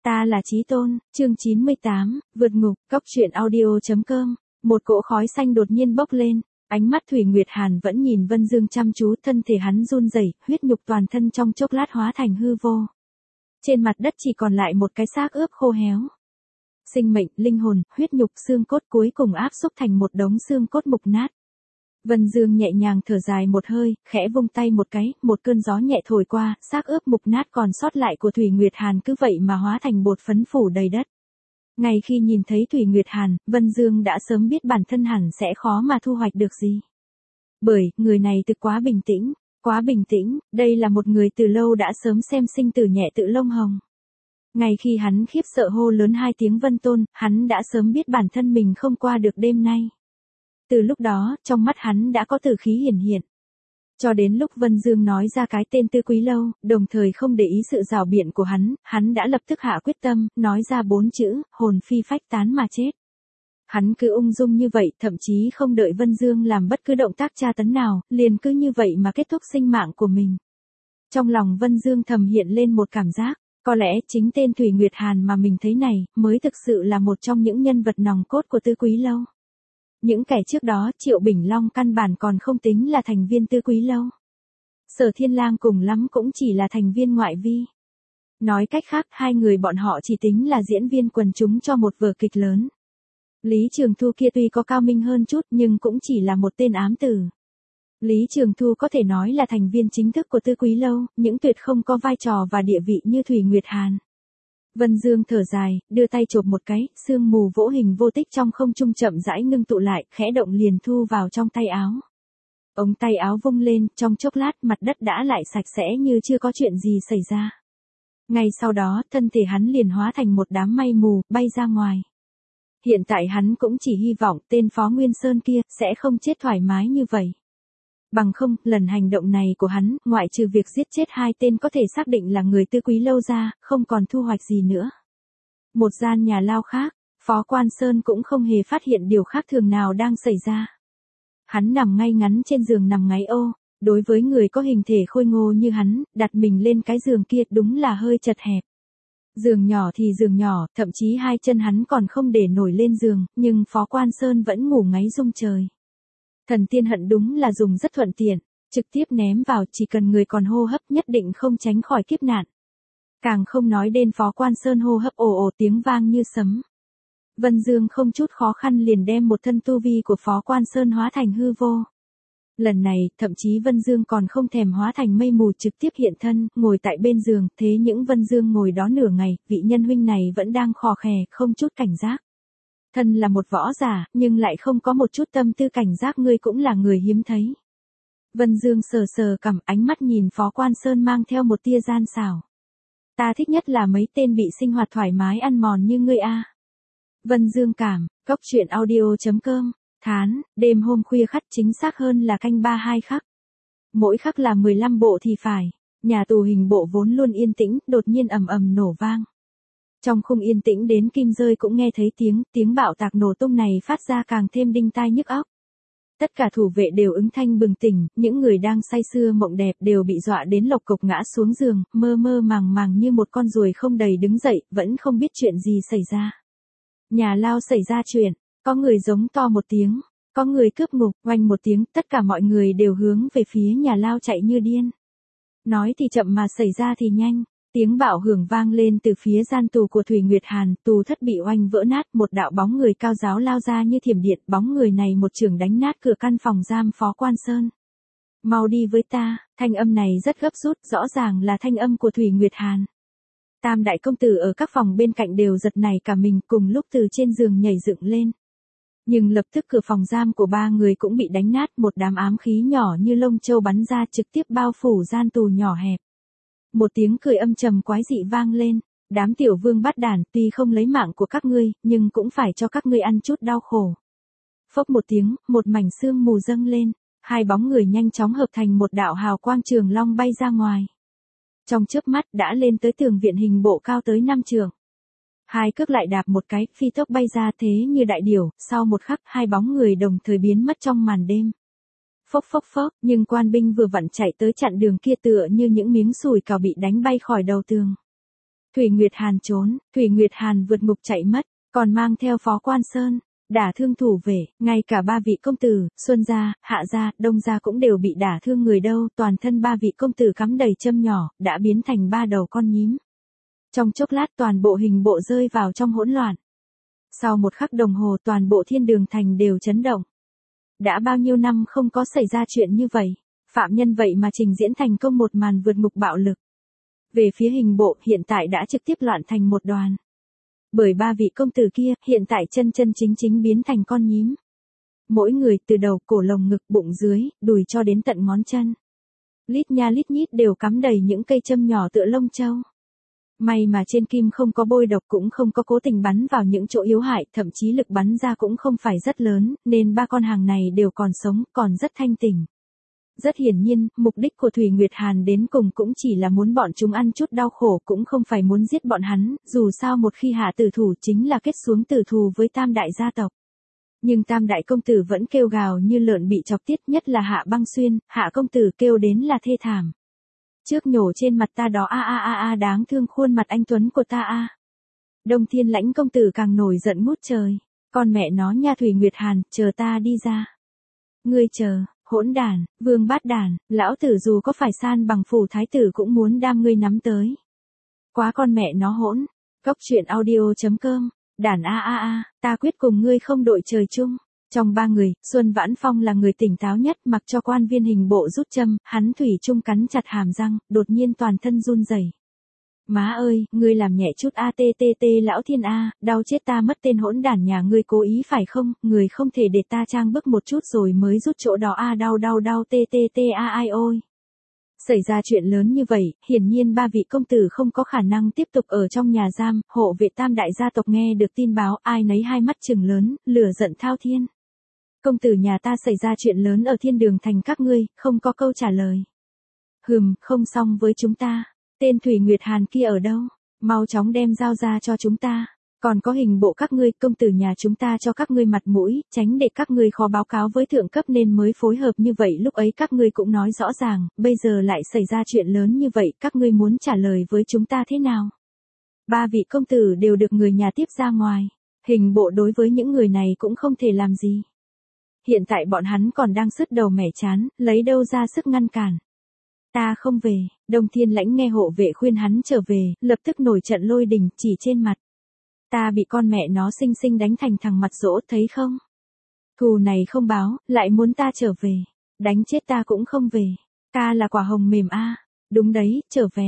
Ta là Chí Tôn, chương 98, vượt ngục, cóc truyện audio.com. Một cỗ khói xanh đột nhiên bốc lên, ánh mắt Thủy Nguyệt Hàn vẫn nhìn Vân Dương chăm chú, thân thể hắn run rẩy, huyết nhục toàn thân trong chốc lát hóa thành hư vô. Trên mặt đất chỉ còn lại một cái xác ướp khô héo. Sinh mệnh, linh hồn, huyết nhục, xương cốt cuối cùng áp xúc thành một đống xương cốt mục nát. Vân Dương nhẹ nhàng thở dài một hơi, khẽ vung tay một cái, một cơn gió nhẹ thổi qua, xác ướp mục nát còn sót lại của Thủy Nguyệt Hàn cứ vậy mà hóa thành bột phấn phủ đầy đất. Ngay khi nhìn thấy Thủy Nguyệt Hàn, Vân Dương đã sớm biết bản thân hẳn sẽ khó mà thu hoạch được gì. Bởi, người này thực quá bình tĩnh, đây là một người từ lâu đã sớm xem sinh tử nhẹ tự lông hồng. Ngay khi hắn khiếp sợ hô lớn hai tiếng Vân Tôn, hắn đã sớm biết bản thân mình không qua được đêm nay. Từ lúc đó, trong mắt hắn đã có tử khí hiển hiện. Cho đến lúc Vân Dương nói ra cái tên Tư Quý Lâu, đồng thời không để ý sự rảo biện của hắn đã lập tức hạ quyết tâm, nói ra 4 chữ, hồn phi phách tán mà chết. Hắn cứ ung dung như vậy, thậm chí không đợi Vân Dương làm bất cứ động tác tra tấn nào, liền cứ như vậy mà kết thúc sinh mạng của mình. Trong lòng Vân Dương thầm hiện lên một cảm giác, có lẽ chính tên Thủy Nguyệt Hàn mà mình thấy này, mới thực sự là một trong những nhân vật nòng cốt của Tư Quý Lâu. Những kẻ trước đó, Triệu Bình Long căn bản còn không tính là thành viên Tư Quý Lâu. Sở Thiên Lang cùng lắm cũng chỉ là thành viên ngoại vi. Nói cách khác, hai người bọn họ chỉ tính là diễn viên quần chúng cho một vở kịch lớn. Lý Trường Thu kia tuy có cao minh hơn chút nhưng cũng chỉ là một tên ám tử. Lý Trường Thu có thể nói là thành viên chính thức của Tư Quý Lâu, những tuyệt không có vai trò và địa vị như Thủy Nguyệt Hàn. Vân Dương thở dài, đưa tay chộp một cái, sương mù vỗ hình vô tích trong không trung chậm rãi ngưng tụ lại, khẽ động liền thu vào trong tay áo. Ống tay áo vung lên, trong chốc lát mặt đất đã lại sạch sẽ như chưa có chuyện gì xảy ra. Ngay sau đó, thân thể hắn liền hóa thành một đám mây mù, bay ra ngoài. Hiện tại hắn cũng chỉ hy vọng tên Phó Nguyên Sơn kia sẽ không chết thoải mái như vậy. Bằng không, lần hành động này của hắn, ngoại trừ việc giết chết hai tên có thể xác định là người Tư Quý Lâu ra, không còn thu hoạch gì nữa. Một gian nhà lao khác, Phó Quan Sơn cũng không hề phát hiện điều khác thường nào đang xảy ra. Hắn nằm ngay ngắn trên giường nằm ngáy ô, đối với người có hình thể khôi ngô như hắn, đặt mình lên cái giường kia đúng là hơi chật hẹp. Giường nhỏ thì giường nhỏ, thậm chí hai chân hắn còn không để nổi lên giường, nhưng Phó Quan Sơn vẫn ngủ ngáy rung trời. Thần tiên hận đúng là dùng rất thuận tiện, trực tiếp ném vào, chỉ cần người còn hô hấp nhất định không tránh khỏi kiếp nạn. Càng không nói đến Phó Quan Sơn hô hấp ồ ồ tiếng vang như sấm. Vân Dương không chút khó khăn liền đem một thân tu vi của Phó Quan Sơn hóa thành hư vô. Lần này, thậm chí Vân Dương còn không thèm hóa thành mây mù trực tiếp hiện thân, ngồi tại bên giường, thế những Vân Dương ngồi đó nửa ngày, vị nhân huynh này vẫn đang khò khè, không chút cảnh giác. Thân là một võ giả, nhưng lại không có một chút tâm tư cảnh giác, ngươi cũng là người hiếm thấy. Vân Dương sờ sờ cằm, ánh mắt nhìn Phó Quan Sơn mang theo một tia gian xảo. Ta thích nhất là mấy tên bị sinh hoạt thoải mái ăn mòn như ngươi a. Vân Dương cảm, cóc truyện audio.com, Thán, đêm hôm khuya khắc, chính xác hơn là canh 32 khắc. Mỗi khắc là 15 bộ thì phải, nhà tù hình bộ vốn luôn yên tĩnh, đột nhiên ầm ầm nổ vang. Trong khung yên tĩnh đến kim rơi cũng nghe thấy tiếng bạo tạc nổ tung này phát ra càng thêm đinh tai nhức óc. Tất cả thủ vệ đều ứng thanh bừng tỉnh, những người đang say sưa mộng đẹp đều bị dọa đến lộc cộc ngã xuống giường, mơ mơ màng màng như một con ruồi không đầy đứng dậy, vẫn không biết chuyện gì xảy ra. Nhà lao xảy ra chuyện, có người giống to một tiếng, có người cướp ngục, oanh một tiếng, tất cả mọi người đều hướng về phía nhà lao chạy như điên. Nói thì chậm mà xảy ra thì nhanh. Tiếng bạo hưởng vang lên từ phía gian tù của Thủy Nguyệt Hàn, tù thất bị oanh vỡ nát, một đạo bóng người cao ráo lao ra như thiểm điện, bóng người này một chưởng đánh nát cửa căn phòng giam Phó Quan Sơn. Mau đi với ta, thanh âm này rất gấp rút, rõ ràng là thanh âm của Thủy Nguyệt Hàn. Tam đại công tử ở các phòng bên cạnh đều giật nảy cả mình, cùng lúc từ trên giường nhảy dựng lên. Nhưng lập tức cửa phòng giam của ba người cũng bị đánh nát, một đám ám khí nhỏ như lông châu bắn ra trực tiếp bao phủ gian tù nhỏ hẹp. Một tiếng cười âm trầm quái dị vang lên, đám tiểu vương bát đản, tuy không lấy mạng của các ngươi, nhưng cũng phải cho các ngươi ăn chút đau khổ. Phốc một tiếng, một mảnh sương mù dâng lên, hai bóng người nhanh chóng hợp thành một đạo hào quang trường long bay ra ngoài. Trong chớp mắt đã lên tới tường viện hình bộ cao tới 5 trượng. Hai cước lại đạp một cái, phi tốc bay ra thế như đại điểu, sau một khắc hai bóng người đồng thời biến mất trong màn đêm. Phốc phốc phốc, nhưng quan binh vừa vặn chạy tới chặn đường kia tựa như những miếng sủi cảo bị đánh bay khỏi đầu tường. Thủy Nguyệt Hàn trốn, Thủy Nguyệt Hàn vượt ngục chạy mất, còn mang theo Phó Quan Sơn, đả thương thủ vệ, ngay cả ba vị công tử, Xuân gia, Hạ gia, Đông gia cũng đều bị đả thương người đâu, toàn thân ba vị công tử cắm đầy châm nhỏ, đã biến thành ba đầu con nhím. Trong chốc lát toàn bộ hình bộ rơi vào trong hỗn loạn. Sau một khắc đồng hồ toàn bộ Thiên Đường thành đều chấn động. Đã bao nhiêu năm không có xảy ra chuyện như vậy, phạm nhân vậy mà trình diễn thành công một màn vượt ngục bạo lực. Về phía hình bộ hiện tại đã trực tiếp loạn thành một đoàn. Bởi ba vị công tử kia hiện tại chân chân chính chính biến thành con nhím. Mỗi người từ đầu cổ lồng ngực bụng dưới, đùi cho đến tận ngón chân. Lít nha lít nhít đều cắm đầy những cây châm nhỏ tựa lông châu. May mà trên kim không có bôi độc cũng không có cố tình bắn vào những chỗ yếu hại, thậm chí lực bắn ra cũng không phải rất lớn, nên ba con hàng này đều còn sống, còn rất thanh tỉnh. Rất hiển nhiên, mục đích của Thủy Nguyệt Hàn đến cùng cũng chỉ là muốn bọn chúng ăn chút đau khổ, cũng không phải muốn giết bọn hắn, dù sao một khi hạ tử thủ chính là kết xuống tử thù với tam đại gia tộc. Nhưng tam đại công tử vẫn kêu gào như lợn bị chọc tiết, nhất là Hạ Băng Xuyên, Hạ công tử kêu đến là thê thảm. Trước nhổ trên mặt ta đó đáng thương khuôn mặt anh tuấn của ta a. Đông Thiên Lãnh công tử càng nổi giận ngút trời, con mẹ nó nha Thủy Nguyệt Hàn, chờ ta đi ra. Ngươi chờ, hỗn đản, vương bát đản, lão tử dù có phải san bằng phủ thái tử cũng muốn đam ngươi nắm tới. Quá con mẹ nó hỗn. Cốc truyện audio.com, đản ta quyết cùng ngươi không đội trời chung. Trong ba người, Xuân Vãn Phong là người tỉnh táo nhất, mặc cho quan viên hình bộ rút châm, hắn thủy chung cắn chặt hàm răng, đột nhiên toàn thân run rẩy. Má ơi, ngươi làm nhẹ chút lão thiên a, đau chết ta mất, tên hỗn đản nhà ngươi cố ý phải không, người không thể để ta trang bức một chút rồi mới rút chỗ đó đau ai ôi. Xảy ra chuyện lớn như vậy, hiển nhiên ba vị công tử không có khả năng tiếp tục ở trong nhà giam, hộ vệ tam đại gia tộc nghe được tin báo, ai nấy hai mắt trừng lớn, lửa giận thao thiên. Công tử nhà ta xảy ra chuyện lớn ở Thiên Đường thành các ngươi, không có câu trả lời. Không xong với chúng ta. Tên Thủy Nguyệt Hàn kia ở đâu? Mau chóng đem giao ra cho chúng ta. Còn có hình bộ các ngươi, công tử nhà chúng ta cho các ngươi mặt mũi, tránh để các ngươi khó báo cáo với thượng cấp nên mới phối hợp như vậy, lúc ấy các ngươi cũng nói rõ ràng, bây giờ lại xảy ra chuyện lớn như vậy, các ngươi muốn trả lời với chúng ta thế nào? Ba vị công tử đều được người nhà tiếp ra ngoài. Hình bộ đối với những người này cũng không thể làm gì. Hiện tại bọn hắn còn đang sứt đầu mẻ chán, lấy đâu ra sức ngăn cản. Ta không về, Đông Thiên Lãnh nghe hộ vệ khuyên hắn trở về, lập tức nổi trận lôi đình, chỉ trên mặt. Ta bị con mẹ nó xinh xinh đánh thành thằng mặt dỗ, thấy không? Thù này không báo, lại muốn ta trở về. Đánh chết ta cũng không về. Ta là quả hồng mềm a. Đúng đấy, trở về.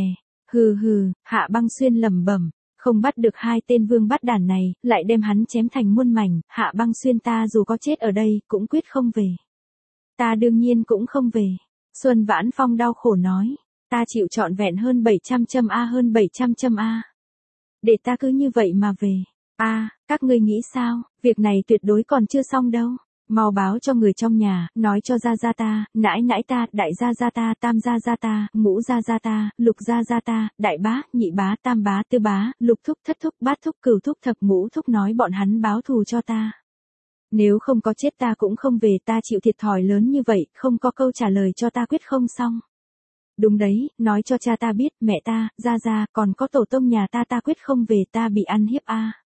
Hạ Băng Xuyên lẩm bẩm. Không bắt được hai tên vương bát đản này, lại đem hắn chém thành muôn mảnh, Hạ Băng Xuyên ta dù có chết ở đây, cũng quyết không về. Ta đương nhiên cũng không về. Xuân Vãn Phong đau khổ nói, ta chịu trọn vẹn hơn 700 châm hơn 700 châm để ta cứ như vậy mà về. Các ngươi nghĩ sao, việc này tuyệt đối còn chưa xong đâu. Mau báo cho người trong nhà, nói cho gia ta, nãi ta, đại gia ta, tam gia ta, ngũ gia ta, lục gia ta, đại bá, nhị bá, tam bá, tư bá, lục thúc, thất thúc, bát thúc, cửu thúc, thập ngũ thúc, nói bọn hắn báo thù cho ta. Nếu không có chết ta cũng không về, ta chịu thiệt thòi lớn như vậy, không có câu trả lời cho ta quyết không xong. Đúng đấy, nói cho cha ta biết, mẹ ta, gia, còn có tổ tông nhà ta quyết không về, ta bị ăn hiếp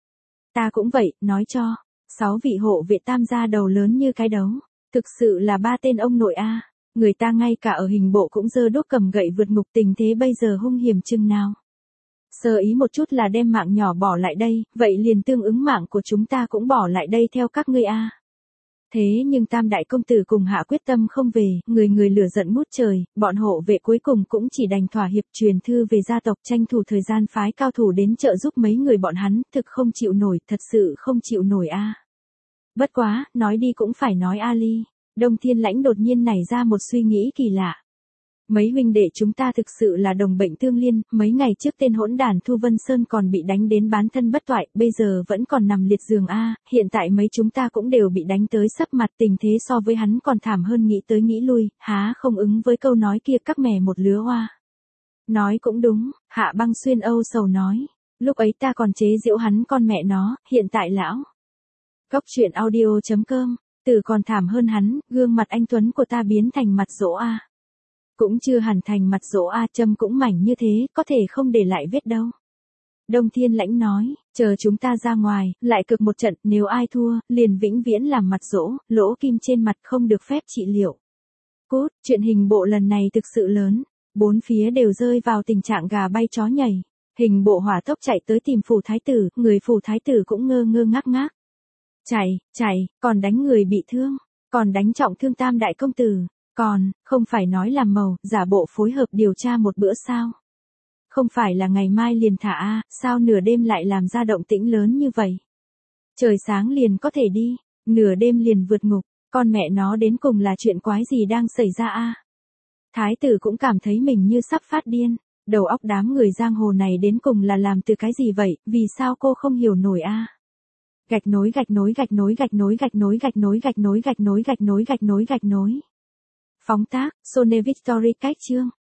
Ta cũng vậy, nói cho. 6 vị hộ vệ tam gia đầu lớn như cái đấu. Thực sự là ba tên ông nội Người ta ngay cả ở hình bộ cũng giơ đốt cầm gậy vượt ngục, tình thế bây giờ hung hiểm chừng nào. Sơ ý một chút là đem mạng nhỏ bỏ lại đây, vậy liền tương ứng mạng của chúng ta cũng bỏ lại đây theo các ngươi Thế nhưng tam đại công tử cùng hạ quyết tâm không về, người lửa giận ngút trời, bọn hộ vệ cuối cùng cũng chỉ đành thỏa hiệp, truyền thư về gia tộc, tranh thủ thời gian phái cao thủ đến trợ giúp mấy người bọn hắn, thực không chịu nổi, thật sự không chịu nổi Bất quá, nói đi cũng phải nói Ali. Đông Thiên Lãnh đột nhiên nảy ra một suy nghĩ kỳ lạ. Mấy huynh đệ chúng ta thực sự là đồng bệnh tương liên, mấy ngày trước tên hỗn đản Thu Vân Sơn còn bị đánh đến bán thân bất toại, bây giờ vẫn còn nằm liệt giường hiện tại mấy chúng ta cũng đều bị đánh tới sấp mặt, tình thế so với hắn còn thảm hơn, nghĩ tới nghĩ lui, há không ứng với câu nói kia các mẻ một lứa hoa. Nói cũng đúng, Hạ Băng Xuyên âu sầu nói, lúc ấy ta còn chế giễu hắn con mẹ nó, hiện tại lão. Cốc truyện audio.com, từ còn thảm hơn hắn, gương mặt anh tuấn của ta biến thành mặt dỗ Cũng chưa hẳn thành mặt dỗ châm cũng mảnh như thế, có thể không để lại vết đâu. Đông Thiên Lãnh nói, chờ chúng ta ra ngoài, lại cực một trận, nếu ai thua, liền vĩnh viễn làm mặt dỗ, lỗ kim trên mặt không được phép trị liệu. Cút, chuyện hình bộ lần này thực sự lớn, bốn phía đều rơi vào tình trạng gà bay chó nhảy. Hình bộ hỏa tốc chạy tới tìm phủ thái tử, người phủ thái tử cũng ngơ ngơ ngác ngác. Chạy, còn đánh người bị thương, còn đánh trọng thương Tam đại công tử, còn, không phải nói làm màu, giả bộ phối hợp điều tra một bữa sao? Không phải là ngày mai liền thả a, sao nửa đêm lại làm ra động tĩnh lớn như vậy? Trời sáng liền có thể đi, nửa đêm liền vượt ngục, con mẹ nó đến cùng là chuyện quái gì đang xảy ra a? Thái tử cũng cảm thấy mình như sắp phát điên, đầu óc đám người giang hồ này đến cùng là làm từ cái gì vậy, vì sao cô không hiểu nổi a? Gạch nối. Phóng tác, Sony Victory cách chương.